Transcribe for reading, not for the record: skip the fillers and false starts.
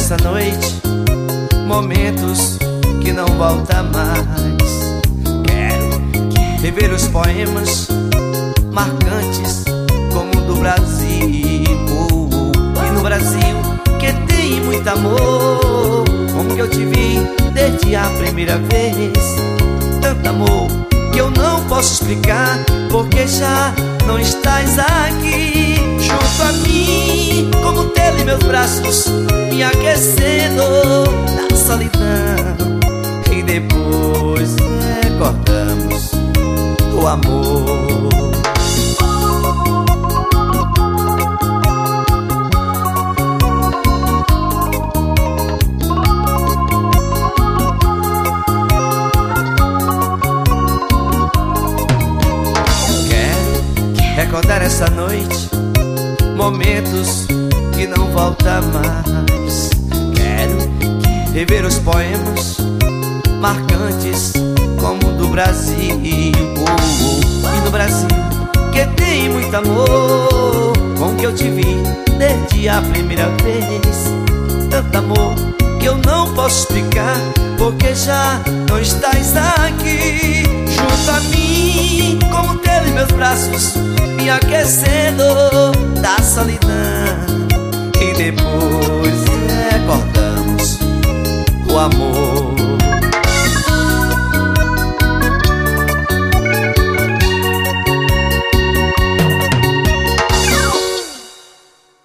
essa noite momentos que não voltam mais. Quero rever os poemas marcantes como o do Brasil. E no Brasil que tem muito amor, como que eu te vi desde a primeira vez. Tanto amor que eu não posso explicar, porque já não estás aqui junto a mim, como tê-lo em meus braços, me aquecendo da solidão. E depois recordamos o amor. Recordar essa noite, momentos que não voltam mais. Quero rever os poemas marcantes como o do Brasil. E no Brasil que tem muito amor, com que eu te vi desde a primeira vez. Tanto amor que eu não posso explicar, porque já não estás aqui junto a mim, como tê-lo em meus braços, me aquecendo da solidão.